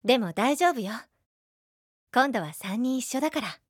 でも大丈夫よ。今度は3人一緒だから。